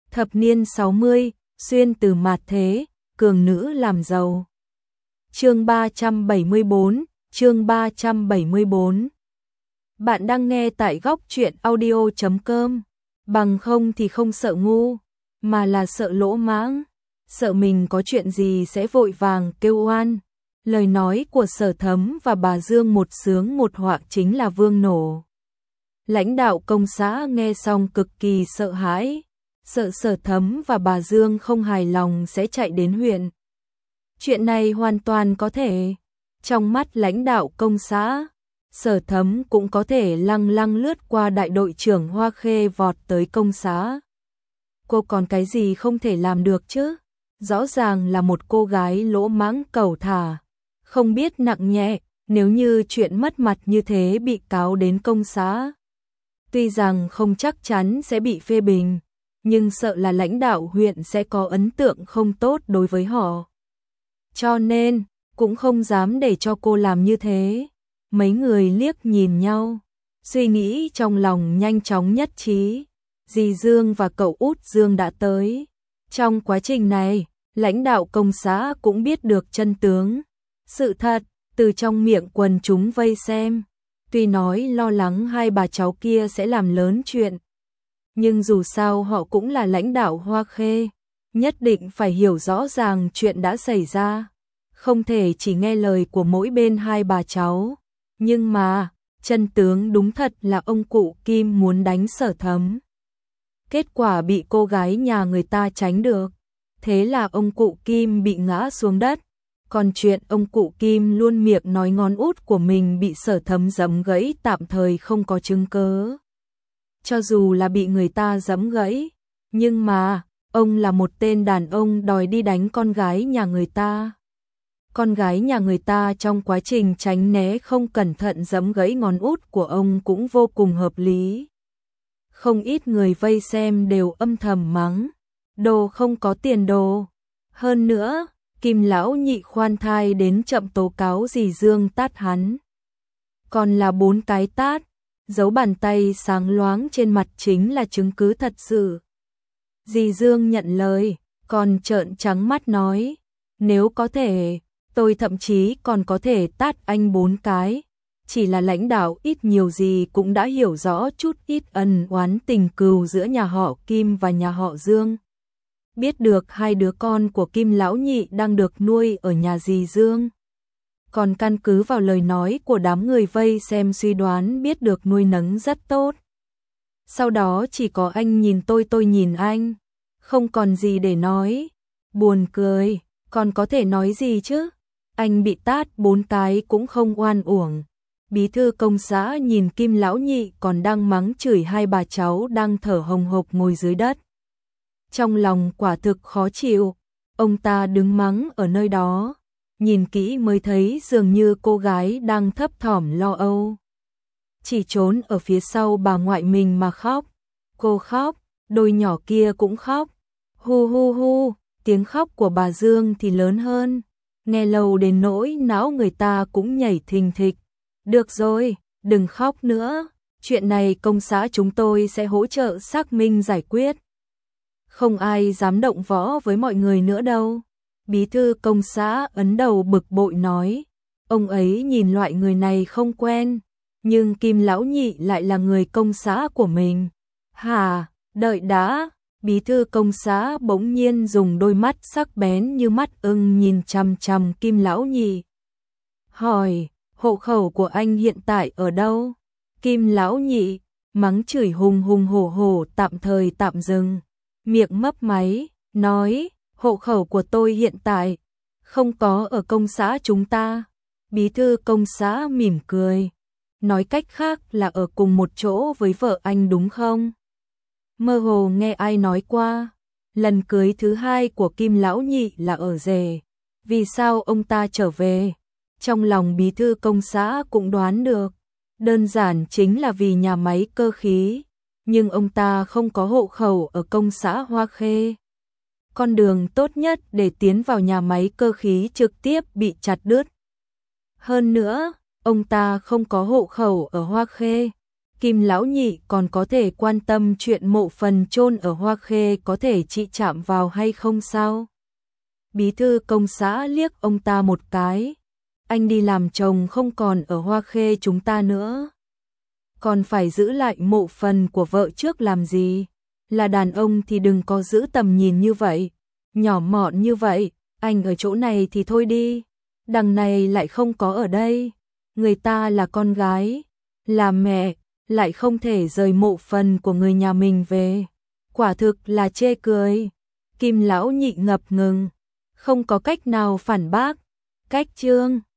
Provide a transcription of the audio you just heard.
Thập niên 60, xuyên từ mạt thế, cường nữ làm giàu. Chương 374, chương 374. Bạn đang nghe tại góc truyện audio.com. Bằng không thì không sợ ngu, mà là sợ lỗ mãng, sợ mình có chuyện gì sẽ vội vàng kêu oan. Lời nói của Sở Thấm và bà Dương một sướng một họa chính là vương nổ. Lãnh đạo công xã nghe xong cực kỳ sợ hãi, sợ Sở Thấm và bà Dương không hài lòng sẽ chạy đến huyện. Chuyện này hoàn toàn có thể. Trong mắt lãnh đạo công xã, Sở Thấm cũng có thể lăng lăng lướt qua đại đội trưởng Hoa Khê vọt tới công xã. Cô còn cái gì không thể làm được chứ? Rõ ràng là một cô gái lỗ mãng cẩu thả, không biết nặng nhẹ, nếu như chuyện mất mặt như thế bị cáo đến công xã. Tuy rằng không chắc chắn sẽ bị phê bình, nhưng sợ là lãnh đạo huyện sẽ có ấn tượng không tốt đối với họ. Cho nên, cũng không dám để cho cô làm như thế. Mấy người liếc nhìn nhau, suy nghĩ trong lòng nhanh chóng nhất trí. Dì Dương và cậu út Dương đã tới. Trong quá trình này, lãnh đạo công xã cũng biết được chân tướng. Sự thật, từ trong miệng quần chúng vây xem. Tuy nói lo lắng hai bà cháu kia sẽ làm lớn chuyện, nhưng dù sao họ cũng là lãnh đạo Hoa Khê, nhất định phải hiểu rõ ràng chuyện đã xảy ra. Không thể chỉ nghe lời của mỗi bên hai bà cháu. Nhưng mà, chân tướng đúng thật là ông cụ Kim muốn đánh Sở Thấm. Kết quả bị cô gái nhà người ta tránh được. Thế là ông cụ Kim bị ngã xuống đất. Còn chuyện ông cụ Kim luôn miệng nói ngón út của mình bị Sở Thấm giẫm gãy tạm thời không có chứng cớ. Cho dù là bị người ta giẫm gãy, nhưng mà, ông là một tên đàn ông đòi đi đánh con gái nhà người ta. Con gái nhà người ta trong quá trình tránh né không cẩn thận giẫm gãy ngón út của ông cũng vô cùng hợp lý. Không ít người vây xem đều âm thầm mắng, đồ không có tiền đồ. Hơn nữa, Kim lão nhị khoan thai đến chậm tố cáo dì Dương tát hắn. Còn là 4 cái tát, dấu bàn tay sáng loáng trên mặt chính là chứng cứ thật sự. Dì Dương nhận lời, còn trợn trắng mắt nói, nếu có thể, tôi thậm chí còn có thể tát anh 4 cái. Chỉ là lãnh đạo ít nhiều gì cũng đã hiểu rõ chút ít ân oán tình cừu giữa nhà họ Kim và nhà họ Dương. Biết được hai đứa con của Kim lão nhị đang được nuôi ở nhà dì Dương. Còn căn cứ vào lời nói của đám người vây xem suy đoán biết được nuôi nấng rất tốt. Sau đó chỉ có anh nhìn tôi nhìn anh. Không còn gì để nói. Buồn cười, còn có thể nói gì chứ? Anh bị tát 4 cái cũng không oan uổng. Bí thư công xã nhìn Kim lão nhị còn đang mắng chửi hai bà cháu đang thở hồng hộc ngồi dưới đất. Trong lòng quả thực khó chịu, ông ta đứng mắng ở nơi đó, nhìn kỹ mới thấy dường như cô gái đang thấp thỏm lo âu. Chỉ trốn ở phía sau bà ngoại mình mà khóc. Cô khóc, đôi nhỏ kia cũng khóc. Hu hu hu, tiếng khóc của bà Dương thì lớn hơn. Nghe lâu đến nỗi não người ta cũng nhảy thình thịch. Được rồi, đừng khóc nữa, chuyện này công xã chúng tôi sẽ hỗ trợ xác minh giải quyết. Không ai dám động võ với mọi người nữa đâu. Bí thư công xã ấn đầu bực bội nói. Ông ấy nhìn loại người này không quen, nhưng Kim lão nhị lại là người công xã của mình. Hả, đợi đã. Bí thư công xã bỗng nhiên dùng đôi mắt sắc bén như mắt ưng nhìn chằm chằm Kim lão nhị. Hỏi, hộ khẩu của anh hiện tại ở đâu? Kim lão nhị, mắng chửi hùng hùng hổ hổ tạm thời tạm dừng. Miệng mấp máy, nói, hộ khẩu của tôi hiện tại không có ở công xã chúng ta. Bí thư công xã mỉm cười, nói cách khác là ở cùng một chỗ với vợ anh đúng không? Mơ hồ nghe ai nói qua, lần cưới thứ 2 của Kim lão nhị là ở rể. Vì sao ông ta trở về? Trong lòng bí thư công xã cũng đoán được, đơn giản chính là vì nhà máy cơ khí. Nhưng ông ta không có hộ khẩu ở công xã Hoa Khê. Con đường tốt nhất để tiến vào nhà máy cơ khí trực tiếp bị chặt đứt. Hơn nữa, ông ta không có hộ khẩu ở Hoa Khê. Kim lão nhị còn có thể quan tâm chuyện mộ phần chôn ở Hoa Khê có thể chị chạm vào hay không sao? Bí thư công xã liếc ông ta một cái. Anh đi làm chồng không còn ở Hoa Khê chúng ta nữa. Còn phải giữ lại mộ phần của vợ trước làm gì? Là đàn ông thì đừng có giữ tầm nhìn như vậy. Nhỏ mọn như vậy, anh ở chỗ này thì thôi đi. Đằng này lại không có ở đây. Người ta là con gái, là mẹ, lại không thể rời mộ phần của người nhà mình về. Quả thực là chê cười. Kim lão nhị ngập ngừng, không có cách nào phản bác. Cách Trương